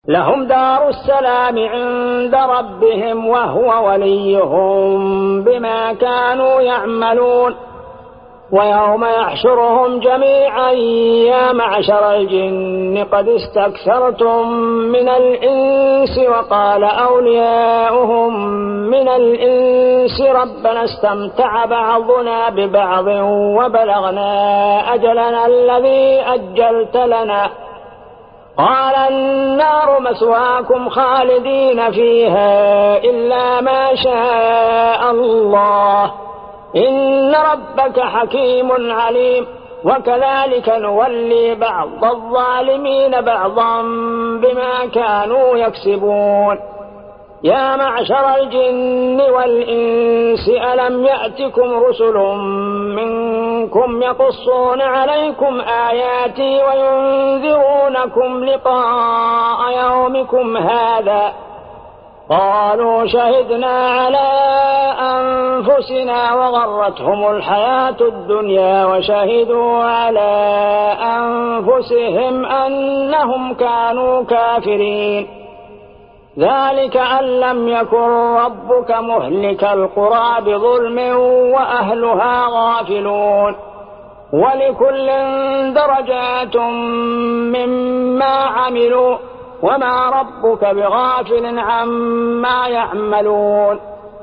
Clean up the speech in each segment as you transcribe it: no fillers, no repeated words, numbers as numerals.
لهم دار السلام عند ربهم وهو وليهم بما كانوا يعملون ويوم يحشرهم جميعا يا معشر الجن قد استكثرتم من الإنس وقال أولياؤهم من الإنس ربنا استمتع بعضنا ببعض وبلغنا أجلنا الذي أجلت لنا قال النار مثواكم خالدين فيها إلا ما شاء الله إن ربك حكيم عليم وكذلك نولي بعض الظالمين بعضا بما كانوا يكسبون يا معشر الجن والإنس ألم يأتكم رسل منكم يقصون عليكم آياتي وينذرونكم لقاء يومكم هذا قالوا شهدنا على أنفسنا وغرتهم الحياة الدنيا وشهدوا على أنفسهم أنهم كانوا كافرين ذلك أن لم يكن ربك مهلك القرى بظلم وأهلها غافلون ولكل درجات مما عملوا وما ربك بغافل عما يعملون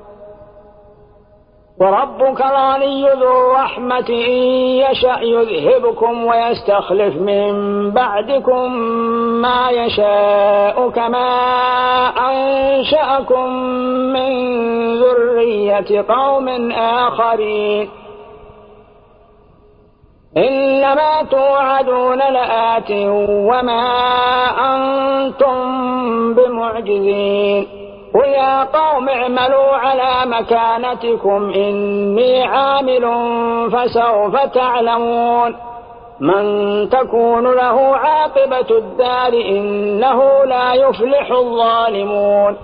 وربك الغني ذو الرحمة إن يشأ يذهبكم ويستخلف من بعدكم ما يشاء كما أنشأكم من ذرية قوم آخرين إنما توعدون لآت وما أنتم بمعجزين قل يا قوم اعملوا على مكانتكم إني عامل فسوف تعلمون من تكون له عاقبة الدار إنه لا يفلح الظالمون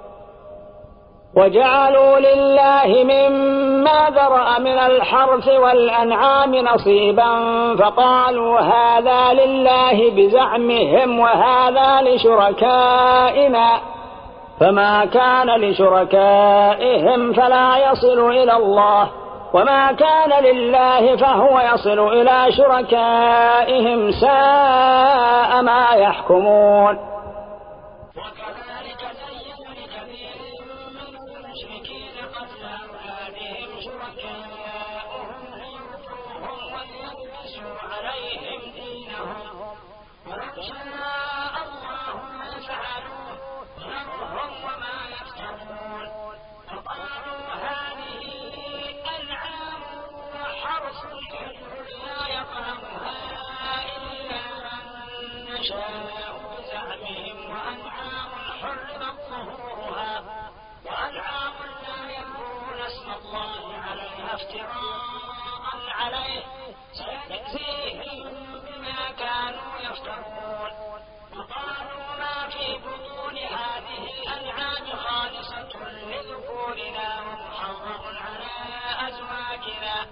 وجعلوا لله مما ذرأ من الحرث والأنعام نصيبا فقالوا هذا لله بزعمهم وهذا لشركائنا فما كان لشركائهم فلا يصل إلى الله وما كان لله فهو يصل إلى شركائهم ساء ما يحكمون وكذلك زين لكثير من المشركين قتل أولادهم شركاؤهم ليردوهم وليلبسوا عليهم دينهم ولو شاء الله ما فعلوه ذرهم وما يفترون فقالوا هذه أنعام وحرث لا يطعمها إلا من نشاء بزعمهم وأنعام حرمت ظهورها وأنعام لا يذكرون اسم الله عليها افتراء عليه سيجزيهم بما كانوا يفترون وقالوا ما في بطون هذه الأنعام خالصة لذكورنا ومحرم على أزواجنا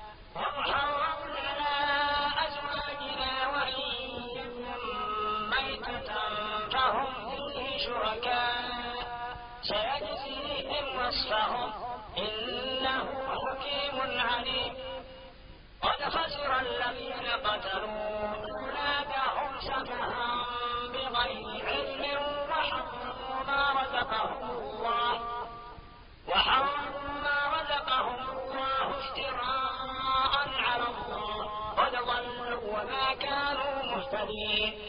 وإن يكن ميتة فهم فيه شركاء سيجزيهم وصفهم إنه حكيم عليم قد خسر الذين قتلوا أولادهم سفها بغير علم وحرموا ما رزقهم الله افتراء على الله قد ضلوا وما كانوا مهتدين